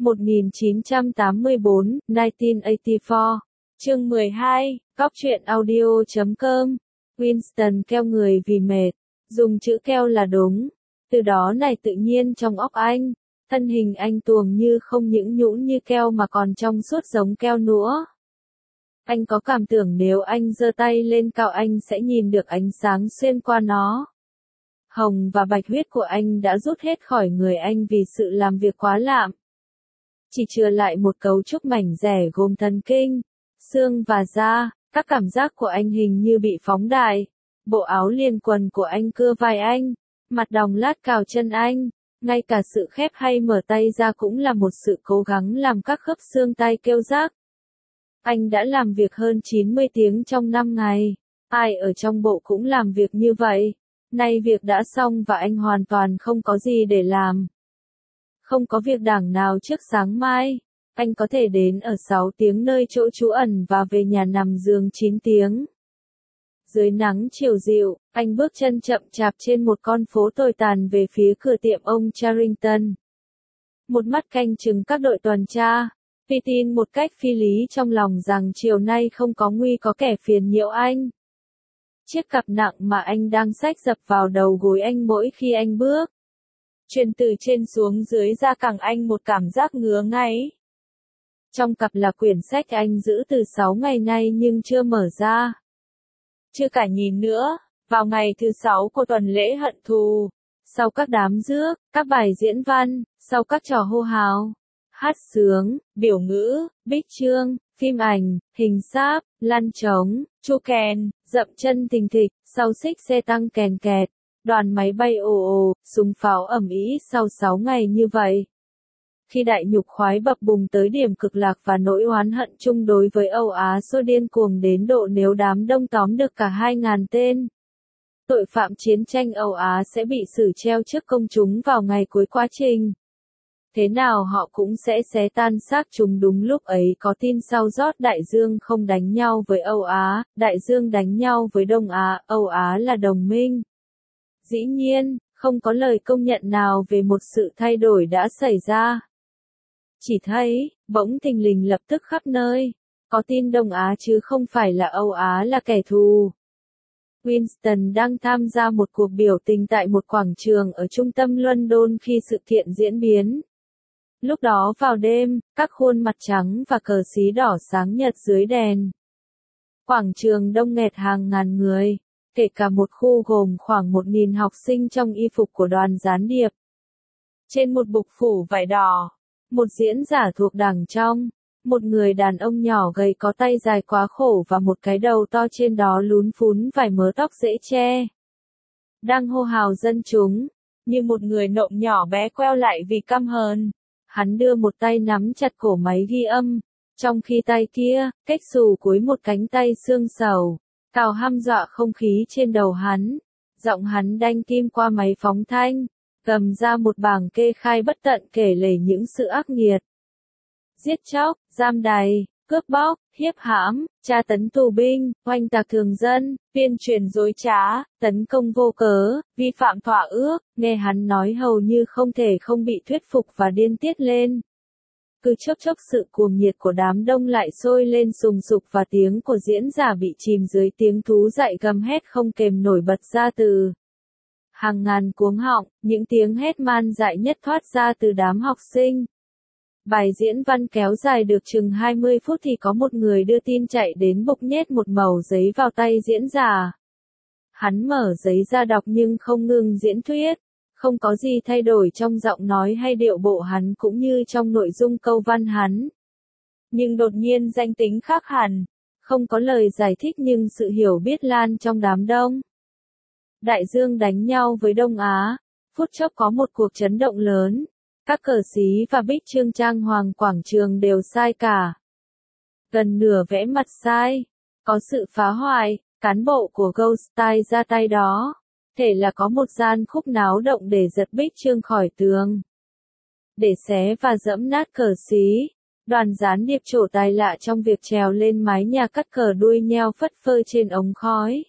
1984, 1984. Chương 12, Góc truyện audio.com. Winston keo người vì mệt. Dùng chữ keo là đúng. Từ đó này tự nhiên trong óc anh. Thân hình anh tuồng như không những nhũn như keo mà còn trong suốt giống keo nữa. Anh có cảm tưởng nếu anh giơ tay lên cao anh sẽ nhìn được ánh sáng xuyên qua nó. Hồng và bạch huyết của anh đã rút hết khỏi người anh vì sự làm việc quá lạm. Chỉ chừa lại một cấu trúc mảnh rẻ gồm thần kinh, xương và da. Các cảm giác của anh hình như bị phóng đại. Bộ áo liền quần của anh cưa vai anh, mặt đòng lát cào chân anh. Ngay cả sự khép hay mở tay ra cũng là một sự cố gắng làm các khớp xương tay kêu rác. Anh đã làm việc hơn 90 tiếng trong 5 ngày. Ai ở trong bộ cũng làm việc như vậy. Nay việc đã xong và anh hoàn toàn không có gì để làm. Không có việc đảng nào trước sáng mai. Anh có thể đến ở 6 tiếng nơi chỗ trú ẩn và về nhà nằm giường 9 tiếng. Dưới nắng chiều dịu, anh bước chân chậm chạp trên một con phố tồi tàn về phía cửa tiệm ông Charrington. Một mắt canh chừng các đội tuần tra. Phi tin một cách phi lý trong lòng rằng chiều nay không có nguy có kẻ phiền nhiễu anh. Chiếc cặp nặng mà anh đang xách dập vào đầu gối anh mỗi khi anh bước. Truyền từ trên xuống dưới ra cẳng anh một cảm giác ngứa ngáy. Trong cặp là quyển sách anh giữ từ 6 ngày nay nhưng chưa mở ra. Chưa cả nhìn nữa, vào ngày thứ 6 của tuần lễ hận thù. Sau các đám rước, các bài diễn văn, sau các trò hô hào, hát sướng, biểu ngữ, bích chương, phim ảnh, hình sáp, lăn trống, chu kèn, dậm chân thình thịch, sau xích xe tăng kèn kẹt, đoàn máy bay ồ ồ, súng pháo ầm ĩ sau 6 ngày như vậy. Khi đại nhục khoái bập bùng tới điểm cực lạc và nỗi oán hận chung đối với Âu Á sôi điên cuồng đến độ nếu đám đông tóm được cả 2.000 tên. Tội phạm chiến tranh Âu Á sẽ bị xử treo trước công chúng vào ngày cuối quá trình. Thế nào họ cũng sẽ xé tan xác chúng đúng lúc ấy có tin sau rót Đại Dương không đánh nhau với Âu Á, Đại Dương đánh nhau với Đông Á, Âu Á là đồng minh. Dĩ nhiên, không có lời công nhận nào về một sự thay đổi đã xảy ra. Chỉ thấy, bỗng thình lình lập tức khắp nơi, có tin Đông Á chứ không phải là Âu Á là kẻ thù. Winston đang tham gia một cuộc biểu tình tại một quảng trường ở trung tâm London khi sự kiện diễn biến. Lúc đó vào đêm, các khuôn mặt trắng và cờ xí đỏ sáng nhật dưới đèn. Quảng trường đông nghẹt hàng ngàn người, kể cả một khu gồm khoảng 1.000 học sinh trong y phục của đoàn gián điệp. Trên một bục phủ vải đỏ, một diễn giả thuộc đảng trong, một người đàn ông nhỏ gầy có tay dài quá khổ và một cái đầu to trên đó lún phún vài mớ tóc dễ che. Đang hô hào dân chúng, như một người nộm nhỏ bé queo lại vì căm hờn. Hắn đưa một tay nắm chặt cổ máy ghi âm, trong khi tay kia, cách xù cuối một cánh tay xương sầu, cào hăm dọa không khí trên đầu hắn. Giọng hắn đanh kim qua máy phóng thanh, cầm ra một bảng kê khai bất tận kể lể những sự ác nghiệt. Giết chóc, giam đày, cướp bóc, hiếp hãm, tra tấn tù binh, oanh tạc thường dân, tuyên truyền dối trá, tấn công vô cớ, vi phạm thỏa ước, nghe hắn nói hầu như không thể không bị thuyết phục và điên tiết lên. Cứ chốc chốc sự cuồng nhiệt của đám đông lại sôi lên sùng sục và tiếng của diễn giả bị chìm dưới tiếng thú dại gầm hét không kềm nổi bật ra từ hàng ngàn cuống họng, những tiếng hét man dại nhất thoát ra từ đám học sinh. Bài diễn văn kéo dài được chừng 20 phút thì có một người đưa tin chạy đến bục nhét một mẩu giấy vào tay diễn giả. Hắn mở giấy ra đọc nhưng không ngừng diễn thuyết, không có gì thay đổi trong giọng nói hay điệu bộ hắn cũng như trong nội dung câu văn hắn. Nhưng đột nhiên danh tính khác hẳn, không có lời giải thích nhưng sự hiểu biết lan trong đám đông. Đại Dương đánh nhau với Đông Á, phút chốc có một cuộc chấn động lớn. Các cờ xí và bích chương trang hoàng quảng trường đều sai cả. Gần nửa vẽ mặt sai. Có sự phá hoại, cán bộ của Goldstein ra tay đó. Thể là có một gian khúc náo động để giật bích chương khỏi tường. Để xé và dẫm nát cờ xí. Đoàn gián điệp trổ tài lạ trong việc trèo lên mái nhà cắt cờ đuôi nheo phất phơ trên ống khói.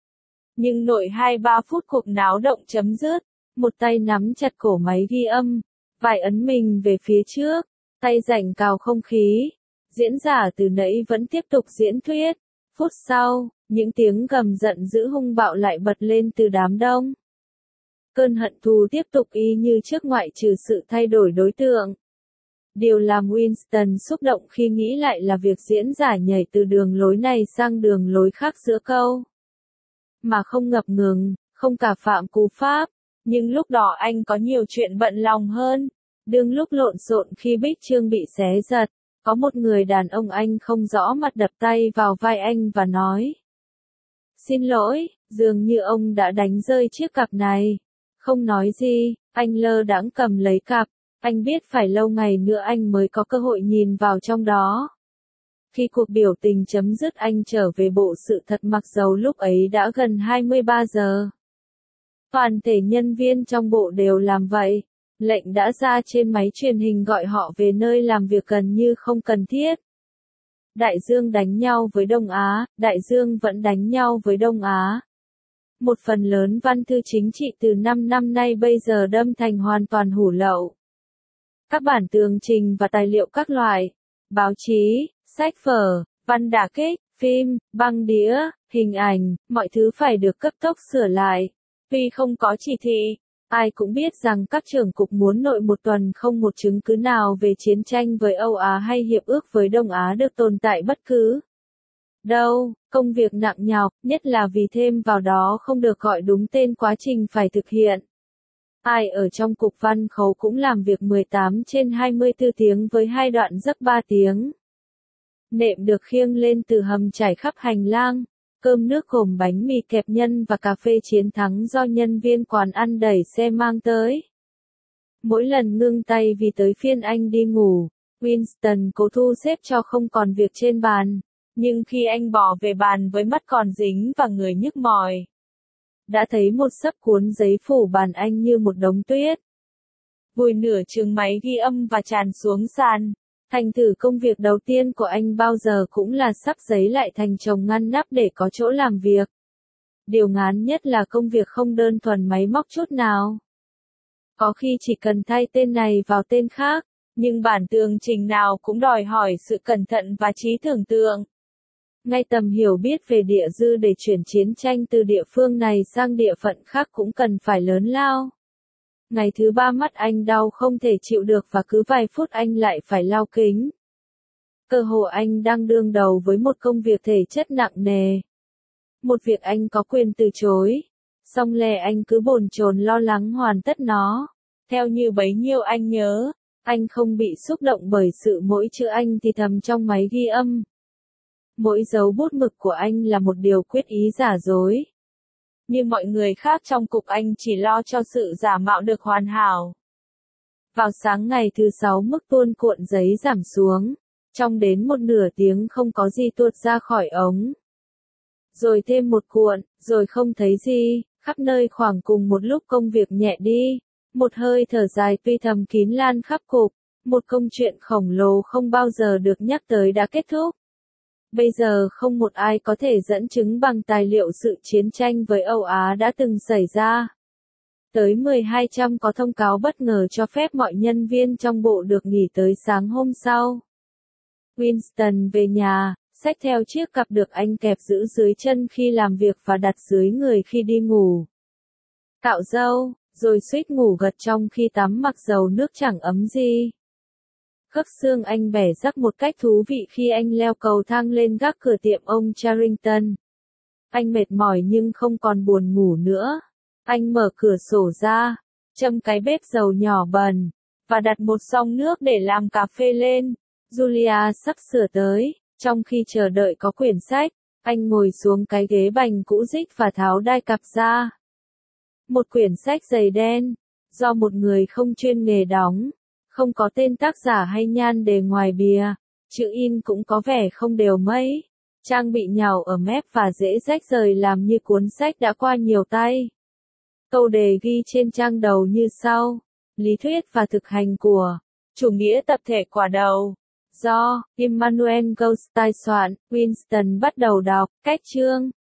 Nhưng nội 2-3 phút cuộc náo động chấm dứt. Một tay nắm chặt cổ máy ghi âm. Vài ấn mình về phía trước, tay rảnh cào không khí. Diễn giả từ nãy vẫn tiếp tục diễn thuyết. Phút sau, những tiếng gầm giận dữ hung bạo lại bật lên từ đám đông. Cơn hận thù tiếp tục y như trước ngoại trừ sự thay đổi đối tượng. Điều làm Winston xúc động khi nghĩ lại là việc diễn giả nhảy từ đường lối này sang đường lối khác giữa câu. Mà không ngập ngừng, không cả phạm cú pháp. Nhưng lúc đó anh có nhiều chuyện bận lòng hơn. Đương lúc lộn xộn khi bích chương bị xé giật, có một người đàn ông anh không rõ mặt đập tay vào vai anh và nói. Xin lỗi, dường như ông đã đánh rơi chiếc cặp này. Không nói gì, anh lơ đãng cầm lấy cặp. Anh biết phải lâu ngày nữa anh mới có cơ hội nhìn vào trong đó. Khi cuộc biểu tình chấm dứt anh trở về bộ sự thật mặc dầu lúc ấy đã gần 23 giờ. Toàn thể nhân viên trong bộ đều làm vậy. Lệnh đã ra trên máy truyền hình gọi họ về nơi làm việc gần như không cần thiết. Đại Dương đánh nhau với Đông Á, Đại Dương vẫn đánh nhau với Đông Á. Một phần lớn văn thư chính trị từ 5 năm nay bây giờ đâm thành hoàn toàn hủ lậu. Các bản tường trình và tài liệu các loại, báo chí, sách vở, văn đả kích, phim, băng đĩa, hình ảnh, mọi thứ phải được cấp tốc sửa lại. Vì không có chỉ thị, ai cũng biết rằng các trưởng cục muốn nội một tuần không một chứng cứ nào về chiến tranh với Âu Á hay hiệp ước với Đông Á được tồn tại bất cứ đâu. Công việc nặng nhọc, nhất là vì thêm vào đó không được gọi đúng tên quá trình phải thực hiện. Ai ở trong cục văn khấu cũng làm việc 18 trên 24 tiếng với 2 đoạn giấc 3 tiếng. Nệm được khiêng lên từ hầm trải khắp hành lang. Cơm nước gồm bánh mì kẹp nhân và cà phê chiến thắng do nhân viên quán ăn đẩy xe mang tới. Mỗi lần ngưng tay vì tới phiên anh đi ngủ, Winston cố thu xếp cho không còn việc trên bàn. Nhưng khi anh bỏ về bàn với mắt còn dính và người nhức mỏi, đã thấy một xấp cuốn giấy phủ bàn anh như một đống tuyết. Vùi nửa chừng máy ghi âm và tràn xuống sàn. Thành thử công việc đầu tiên của anh bao giờ cũng là sắp giấy lại thành chồng ngăn nắp để có chỗ làm việc. Điều ngán nhất là công việc không đơn thuần máy móc chút nào. Có khi chỉ cần thay tên này vào tên khác, nhưng bản tường trình nào cũng đòi hỏi sự cẩn thận và trí tưởng tượng. Ngay tầm hiểu biết về địa dư để chuyển chiến tranh từ địa phương này sang địa phận khác cũng cần phải lớn lao. Ngày thứ 3 mắt anh đau không thể chịu được và cứ vài phút anh lại phải lau kính. Cơ hồ anh đang đương đầu với một công việc thể chất nặng nề. Một việc anh có quyền từ chối. Song lè anh cứ bồn chồn lo lắng hoàn tất nó. Theo như bấy nhiêu anh nhớ, anh không bị xúc động bởi sự mỗi chữ anh thì thầm trong máy ghi âm. Mỗi dấu bút mực của anh là một điều quyết ý giả dối. Như mọi người khác trong cục anh chỉ lo cho sự giả mạo được hoàn hảo. Vào sáng ngày thứ 6 mức tuôn cuộn giấy giảm xuống. Trong đến một nửa tiếng không có gì tuột ra khỏi ống. Rồi thêm một cuộn, rồi không thấy gì, khắp nơi khoảng cùng một lúc công việc nhẹ đi. Một hơi thở dài tuy thầm kín lan khắp cục. Một công chuyện khổng lồ không bao giờ được nhắc tới đã kết thúc. Bây giờ không một ai có thể dẫn chứng bằng tài liệu sự chiến tranh với Âu Á đã từng xảy ra. Tới 1200 có thông cáo bất ngờ cho phép mọi nhân viên trong bộ được nghỉ tới sáng hôm sau. Winston về nhà, xách theo chiếc cặp được anh kẹp giữ dưới chân khi làm việc và đặt dưới người khi đi ngủ. Cạo râu, rồi suýt ngủ gật trong khi tắm mặc dầu nước chẳng ấm gì. Khớp xương anh bẻ rắc một cách thú vị khi anh leo cầu thang lên gác cửa tiệm ông Charrington. Anh mệt mỏi nhưng không còn buồn ngủ nữa. Anh mở cửa sổ ra, châm cái bếp dầu nhỏ bần, và đặt một xông nước để làm cà phê lên. Julia sắp sửa tới, trong khi chờ đợi có quyển sách, anh ngồi xuống cái ghế bành cũ rích và tháo đai cặp ra. Một quyển sách dày đen, do một người không chuyên nghề đóng. Không có tên tác giả hay nhan đề ngoài bìa, chữ in cũng có vẻ không đều mấy. Trang bị nhàu ở mép và dễ rách rời làm như cuốn sách đã qua nhiều tay. Câu đề ghi trên trang đầu như sau: Lý thuyết và thực hành của chủ nghĩa tập thể quả đầu. Do Immanuel Goldstein soạn, Winston bắt đầu đọc. Cách chương